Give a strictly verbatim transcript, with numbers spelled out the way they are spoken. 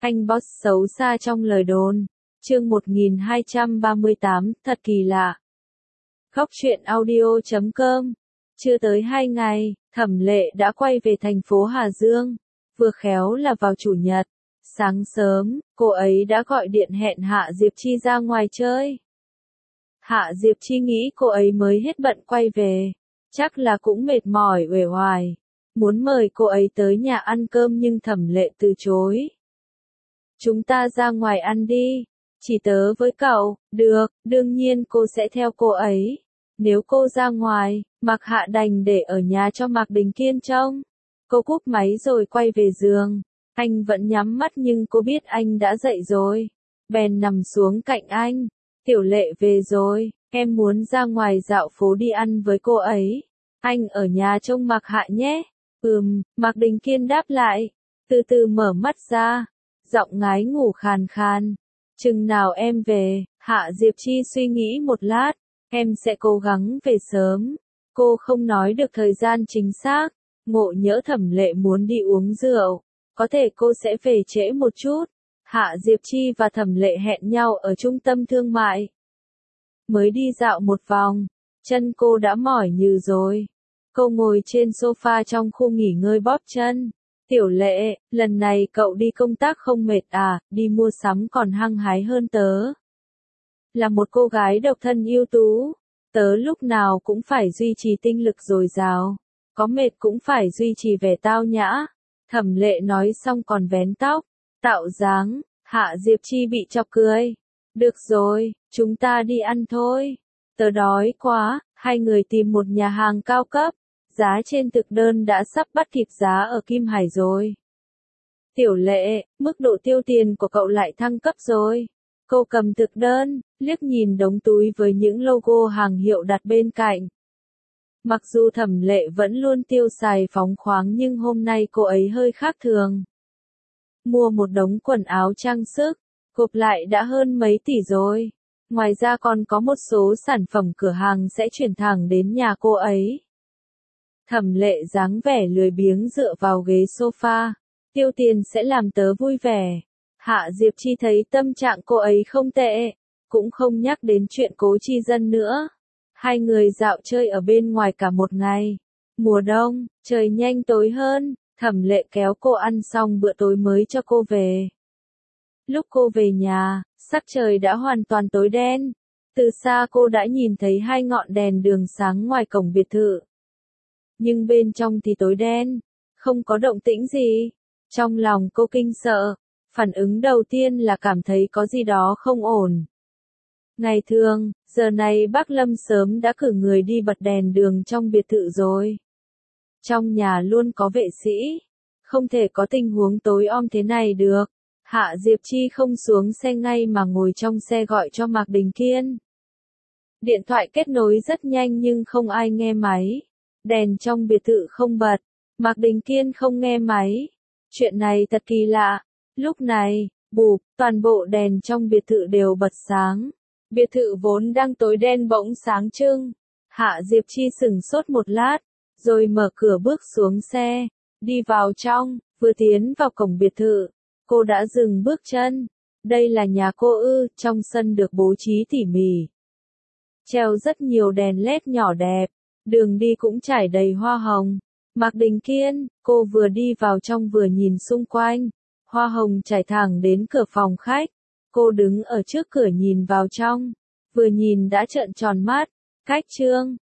Anh boss xấu xa trong lời đồn. Chương một nghìn hai trăm ba mươi tám, thật kỳ lạ. Khóc chuyện audio chấm com. Chưa tới hai ngày, Thẩm Lệ đã quay về thành phố Hà Dương. Vừa khéo là vào chủ nhật. Sáng sớm, cô ấy đã gọi điện hẹn Hạ Diệp Chi ra ngoài chơi. Hạ Diệp Chi nghĩ cô ấy mới hết bận quay về. Chắc là cũng mệt mỏi uể oải. Muốn mời cô ấy tới nhà ăn cơm nhưng Thẩm Lệ từ chối. Chúng ta ra ngoài ăn đi. Chỉ tớ với cậu, được, đương nhiên cô sẽ theo cô ấy. Nếu cô ra ngoài, Mạc Hạ đành để ở nhà cho Mạc Đình Kiên trông. Cô cúp máy rồi quay về giường. Anh vẫn nhắm mắt nhưng cô biết anh đã dậy rồi. Bèn nằm xuống cạnh anh. Tiểu Lệ về rồi, em muốn ra ngoài dạo phố đi ăn với cô ấy. Anh ở nhà trông Mạc Hạ nhé. Ừm, Mạc Đình Kiên đáp lại. Từ từ mở mắt ra. Giọng ngái ngủ khàn khàn. Chừng nào em về, Hạ Diệp Chi suy nghĩ một lát. Em sẽ cố gắng về sớm. Cô không nói được thời gian chính xác. Ngộ nhỡ Thẩm Lệ muốn đi uống rượu. Có thể cô sẽ về trễ một chút. Hạ Diệp Chi và Thẩm Lệ hẹn nhau ở trung tâm thương mại. Mới đi dạo một vòng, chân cô đã mỏi nhừ rồi. Cô ngồi trên sofa trong khu nghỉ ngơi bóp chân. Tiểu Lệ, lần này cậu đi công tác không mệt à, đi mua sắm còn hăng hái hơn tớ. Là một cô gái độc thân ưu tú, tớ lúc nào cũng phải duy trì tinh lực dồi dào. Có mệt cũng phải duy trì vẻ tao nhã. Thẩm Lệ nói xong còn vén tóc, tạo dáng. Hạ Diệp Chi bị chọc cười. Được rồi, chúng ta đi ăn thôi. Tớ đói quá. Hai người tìm một nhà hàng cao cấp. Giá trên thực đơn đã sắp bắt kịp giá ở Kim Hải rồi. Tiểu Lệ, mức độ tiêu tiền của cậu lại thăng cấp rồi. Cô cầm thực đơn, liếc nhìn đống túi với những logo hàng hiệu đặt bên cạnh. Mặc dù Thẩm Lệ vẫn luôn tiêu xài phóng khoáng nhưng hôm nay cô ấy hơi khác thường. Mua một đống quần áo trang sức, gộp lại đã hơn mấy tỷ rồi. Ngoài ra còn có một số sản phẩm cửa hàng sẽ chuyển thẳng đến nhà cô ấy. Thẩm Lệ dáng vẻ lười biếng dựa vào ghế sofa. Tiêu tiền sẽ làm tớ vui vẻ. Hạ Diệp Chi thấy tâm trạng cô ấy không tệ. Cũng không nhắc đến chuyện Cố Chi Dân nữa. Hai người dạo chơi ở bên ngoài cả một ngày. Mùa đông, trời nhanh tối hơn. Thẩm Lệ kéo cô ăn xong bữa tối mới cho cô về. Lúc cô về nhà, sắc trời đã hoàn toàn tối đen. Từ xa cô đã nhìn thấy hai ngọn đèn đường sáng ngoài cổng biệt thự. Nhưng bên trong thì tối đen, không có động tĩnh gì. Trong lòng cô kinh sợ, phản ứng đầu tiên là cảm thấy có gì đó không ổn. Ngày thường, giờ này bác Lâm sớm đã cử người đi bật đèn đường trong biệt thự rồi. Trong nhà luôn có vệ sĩ, không thể có tình huống tối om thế này được. Hạ Diệp Chi không xuống xe ngay mà ngồi trong xe gọi cho Mạc Đình Kiên. Điện thoại kết nối rất nhanh nhưng không ai nghe máy. Đèn trong biệt thự không bật. Mạc Đình Kiên không nghe máy. Chuyện này thật kỳ lạ. Lúc này, bụp, toàn bộ đèn trong biệt thự đều bật sáng. Biệt thự vốn đang tối đen bỗng sáng trưng. Hạ Diệp Chi sửng sốt một lát, rồi mở cửa bước xuống xe, đi vào trong. Vừa tiến vào cổng biệt thự, cô đã dừng bước chân. Đây là nhà cô ư? Trong sân được bố trí tỉ mỉ. Treo rất nhiều đèn led nhỏ đẹp. Đường đi cũng trải đầy hoa hồng. Mạc Đình Kiên, cô vừa đi vào trong vừa nhìn xung quanh. Hoa hồng trải thẳng đến cửa phòng khách. Cô đứng ở trước cửa nhìn vào trong. Vừa nhìn đã trợn tròn mắt. Cách trương,